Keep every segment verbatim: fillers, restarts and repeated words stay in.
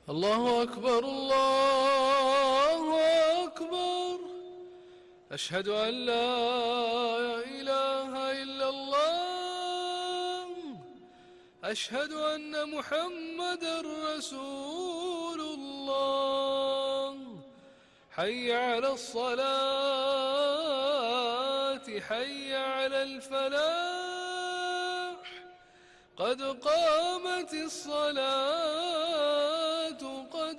الله أكبر الله أكبر. أشهد أن لا إله إلا الله. أشهد أن محمدًا رسول الله. حي على الصلاة حي على الفلاح. قد قامت الصلاة قد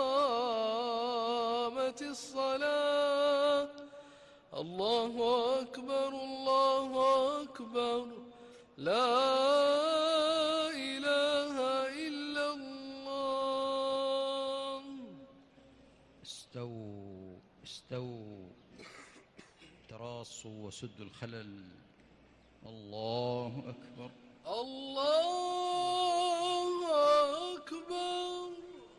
قامت الصلاة. الله أكبر الله أكبر. لا إله إلا الله. استووا استووا تراصوا وسدوا الخلل. الله أكبر الله أكبر.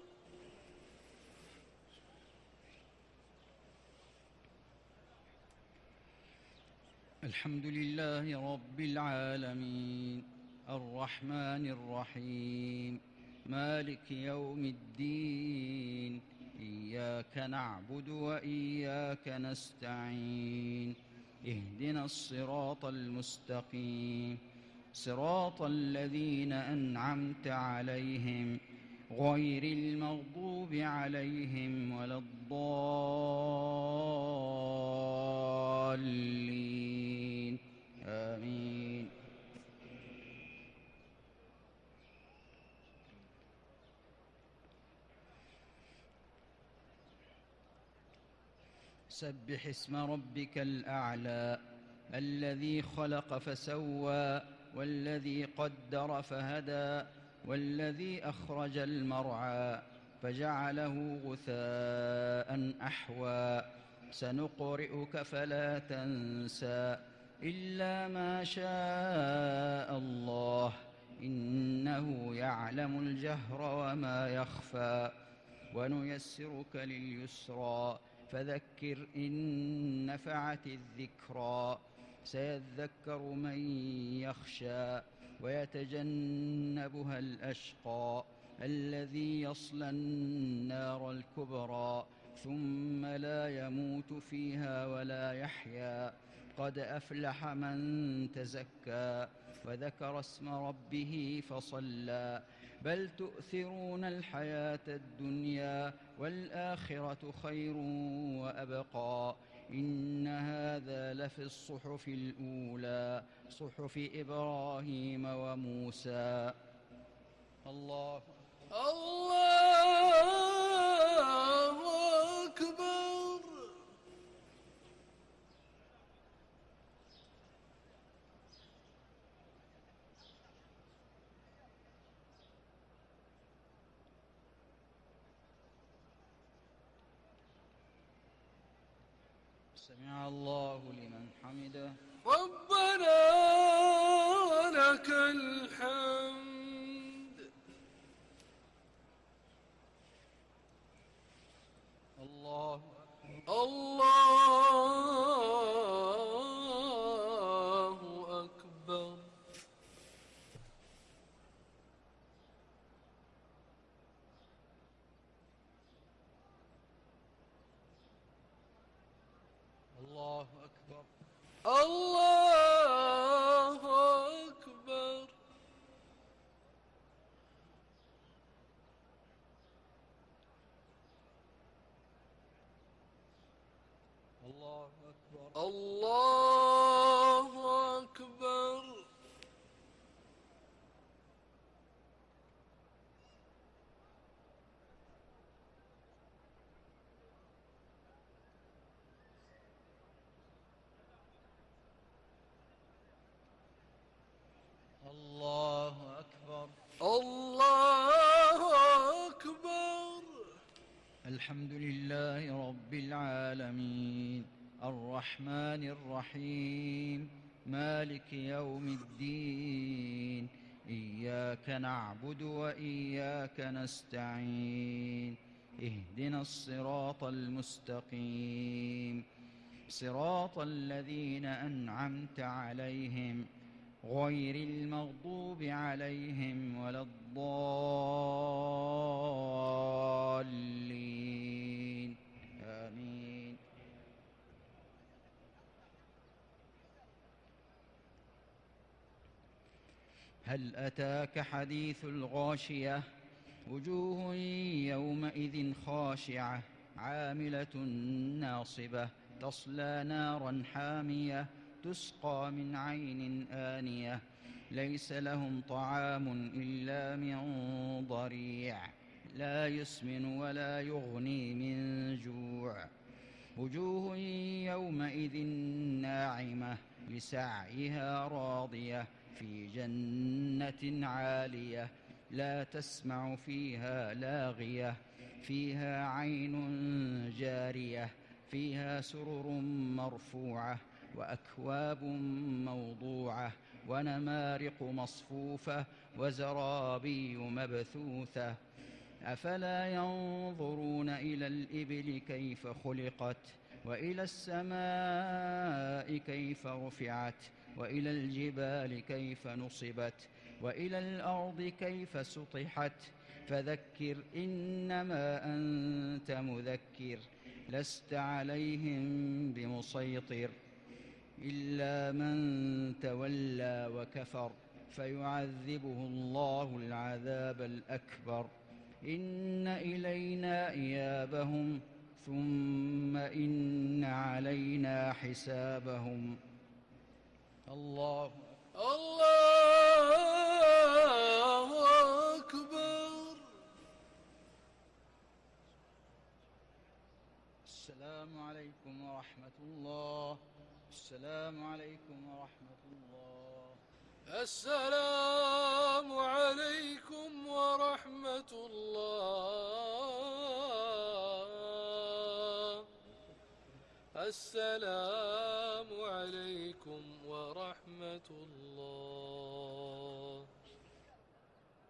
الحمد لله رب العالمين الرحمن الرحيم مالك يوم الدين. إياك نعبد وإياك نستعين. اهدنا الصراط المستقيم صراط الذين أنعمت عليهم غير المغضوب عليهم ولا الضالين. آمين. سبح اسم ربك الأعلى الذي خلق فسوى والذي قدر فهدى والذي أخرج المرعى فجعله غثاء أحوى. سنقرئك فلا تنسى إلا ما شاء الله إنه يعلم الجهر وما يخفى. ونيسرك لليسرى فذكر إن نفعت الذكرى. سيذكر من يخشى ويتجنبها الأشقى الذي يصلى النار الكبرى ثم لا يموت فيها ولا يحيا. قد أفلح من تزكى وذكر اسم ربه فصلى. بل تؤثرون الحياة الدنيا والآخرة خير وأبقى. إن هذا لفي الصحف الأولى صحف إبراهيم وموسى. الله الله أكبر. سمع الله لمن حمده. ربنا ولك الحمد. الله الله أكبر. الله أكبر. الله أكبر. الله أكبر. الله أكبر. الله أكبر. الله أكبر. الحمد لله رب العالمين الرحمن الرحيم مالك يوم الدين. إياك نعبد وإياك نستعين. اهدنا الصراط المستقيم صراط الذين أنعمت عليهم غير المغضوب عليهم ولا الضالين. هل أتاك حديث الغاشية وجوه يومئذ خاشعة عاملة ناصبة تصلى نارا حامية تسقى من عين آنية ليس لهم طعام إلا من ضريع لا يسمن ولا يغني من جوع وجوه يومئذ ناعمة لسعيها راضية في جنة عالية لا تسمع فيها لاغية فيها عين جارية فيها سرر مرفوعة وأكواب موضوعة ونمارق مصفوفة وزرابي مبثوثة أفلا ينظرون إلى الإبل كيف خلقت وإلى السماء كيف رفعت وإلى الجبال كيف نصبت وإلى الأرض كيف سطحت فذكر إنما أنت مذكر لست عليهم بمسيطر إلا من تولى وكفر فيعذبه الله العذاب الأكبر إن إلينا إيابهم ثم إن علينا حسابهم الله الله أكبر. السلام عليكم ورحمة الله. السلام عليكم ورحمة الله. السلام عليكم ورحمة الله. السلام عليكم ورحمة الله.